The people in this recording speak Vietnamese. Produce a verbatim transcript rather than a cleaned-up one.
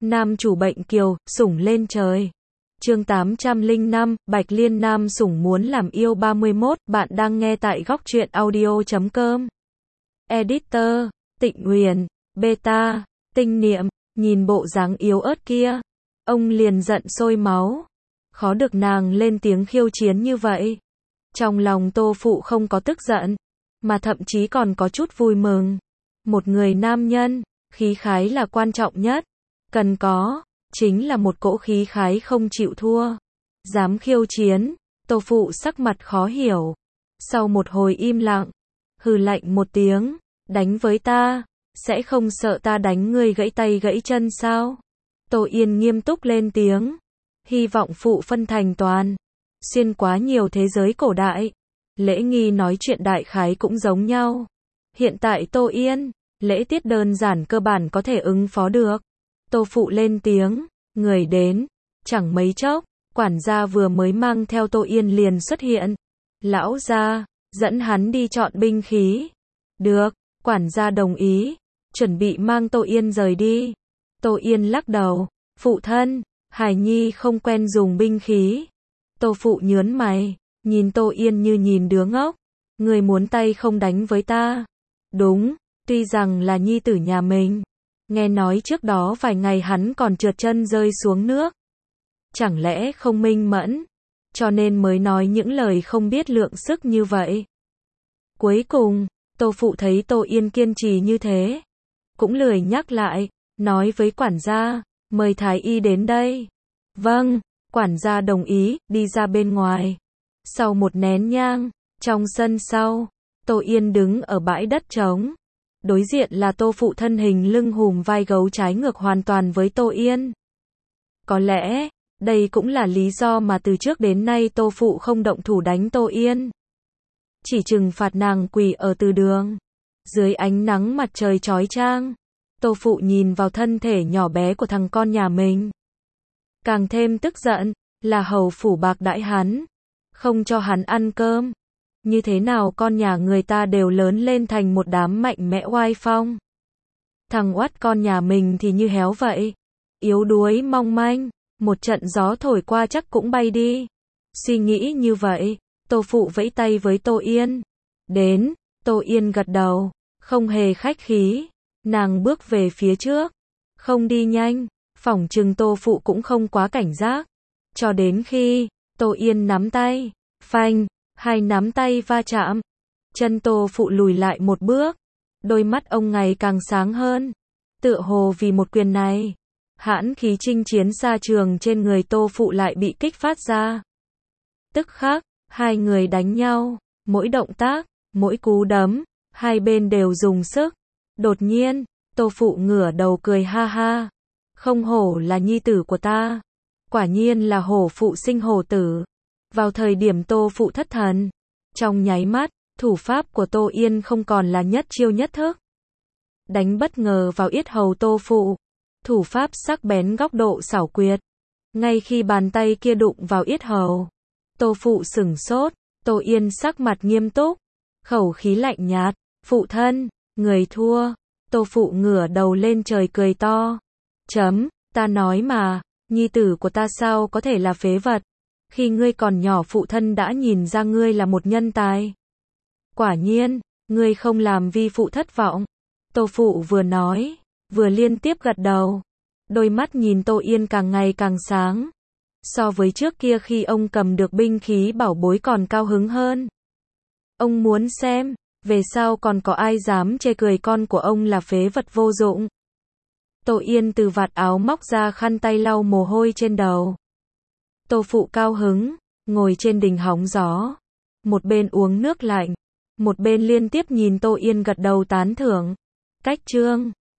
Nam chủ bệnh kiều, sủng lên trời. Chương tám trăm lẻ năm, Bạch Liên nam sủng muốn làm yêu ba mươi mốt, bạn đang nghe tại góc truyện audio chấm com. Editor, Tịnh Huyền, Beta, Tinh Niệm, nhìn bộ dáng yếu ớt kia, ông liền giận sôi máu. Khó được nàng lên tiếng khiêu chiến như vậy. Trong lòng Tô Phụ không có tức giận, mà thậm chí còn có chút vui mừng. Một người nam nhân, khí khái là quan trọng nhất. Cần có, chính là một cỗ khí khái không chịu thua. Dám khiêu chiến, Tô Phụ sắc mặt khó hiểu. Sau một hồi im lặng, hừ lạnh một tiếng, đánh với ta, sẽ không sợ ta đánh ngươi gãy tay gãy chân sao? Tô Yên nghiêm túc lên tiếng, hy vọng phụ phân thành toàn. Xuyên quá nhiều thế giới cổ đại, lễ nghi nói chuyện đại khái cũng giống nhau. Hiện tại Tô Yên, lễ tiết đơn giản cơ bản có thể ứng phó được. Tô Phụ lên tiếng, người đến, chẳng mấy chốc, quản gia vừa mới mang theo Tô Yên liền xuất hiện. Lão gia, dẫn hắn đi chọn binh khí. Được, quản gia đồng ý, chuẩn bị mang Tô Yên rời đi. Tô Yên lắc đầu, phụ thân, Hải Nhi không quen dùng binh khí. Tô Phụ nhớn mày, nhìn Tô Yên như nhìn đứa ngốc. Người muốn tay không đánh với ta. Đúng, tuy rằng là nhi tử nhà mình. Nghe nói trước đó vài ngày hắn còn trượt chân rơi xuống nước. Chẳng lẽ không minh mẫn, cho nên mới nói những lời không biết lượng sức như vậy. Cuối cùng, Tô Phụ thấy Tô Yên kiên trì như thế, cũng lười nhắc lại, nói với quản gia, mời Thái Y đến đây. Vâng, quản gia đồng ý, đi ra bên ngoài. Sau một nén nhang, trong sân sau, Tô Yên đứng ở bãi đất trống. Đối diện là Tô Phụ thân hình lưng hùm vai gấu trái ngược hoàn toàn với Tô Yên. Có lẽ, đây cũng là lý do mà từ trước đến nay Tô Phụ không động thủ đánh Tô Yên. Chỉ trừng phạt nàng quỳ ở từ đường. Dưới ánh nắng mặt trời chói chang, Tô Phụ nhìn vào thân thể nhỏ bé của thằng con nhà mình. Càng thêm tức giận, là hầu phủ bạc đãi hắn, không cho hắn ăn cơm. Như thế nào con nhà người ta đều lớn lên thành một đám mạnh mẽ oai phong. Thằng oắt con nhà mình thì như héo vậy. Yếu đuối mong manh, một trận gió thổi qua chắc cũng bay đi. Suy nghĩ như vậy, Tô Phụ vẫy tay với Tô Yên. Đến, Tô Yên gật đầu, không hề khách khí. Nàng bước về phía trước, không đi nhanh, phỏng chừng Tô Phụ cũng không quá cảnh giác. Cho đến khi, Tô Yên nắm tay, phanh. Hai nắm tay va chạm, chân Tô Phụ lùi lại một bước, đôi mắt ông ngày càng sáng hơn, tựa hồ vì một quyền này, hãn khí chinh chiến xa trường trên người Tô Phụ lại bị kích phát ra. Tức khắc, hai người đánh nhau, mỗi động tác, mỗi cú đấm, hai bên đều dùng sức. Đột nhiên, Tô Phụ ngửa đầu cười ha ha, không hổ là nhi tử của ta, quả nhiên là hổ phụ sinh hổ tử. Vào thời điểm Tô Phụ thất thần, trong nháy mắt, thủ pháp của Tô Yên không còn là nhất chiêu nhất thức. Đánh bất ngờ vào yết hầu Tô Phụ, thủ pháp sắc bén góc độ xảo quyệt. Ngay khi bàn tay kia đụng vào yết hầu, Tô Phụ sửng sốt, Tô Yên sắc mặt nghiêm túc, khẩu khí lạnh nhạt, phụ thân, người thua. Tô Phụ ngửa đầu lên trời cười to. Chấm, ta nói mà, nhi tử của ta sao có thể là phế vật. Khi ngươi còn nhỏ phụ thân đã nhìn ra ngươi là một nhân tài. Quả nhiên, ngươi không làm vi phụ thất vọng. Tô Phụ vừa nói, vừa liên tiếp gật đầu. Đôi mắt nhìn Tô Yên càng ngày càng sáng. So với trước kia khi ông cầm được binh khí bảo bối còn cao hứng hơn. Ông muốn xem, về sau còn có ai dám chê cười con của ông là phế vật vô dụng. Tô Yên từ vạt áo móc ra khăn tay lau mồ hôi trên đầu. Tô Phụ cao hứng, ngồi trên đỉnh hóng gió, một bên uống nước lạnh, một bên liên tiếp nhìn Tô Yên gật đầu tán thưởng. Cách chương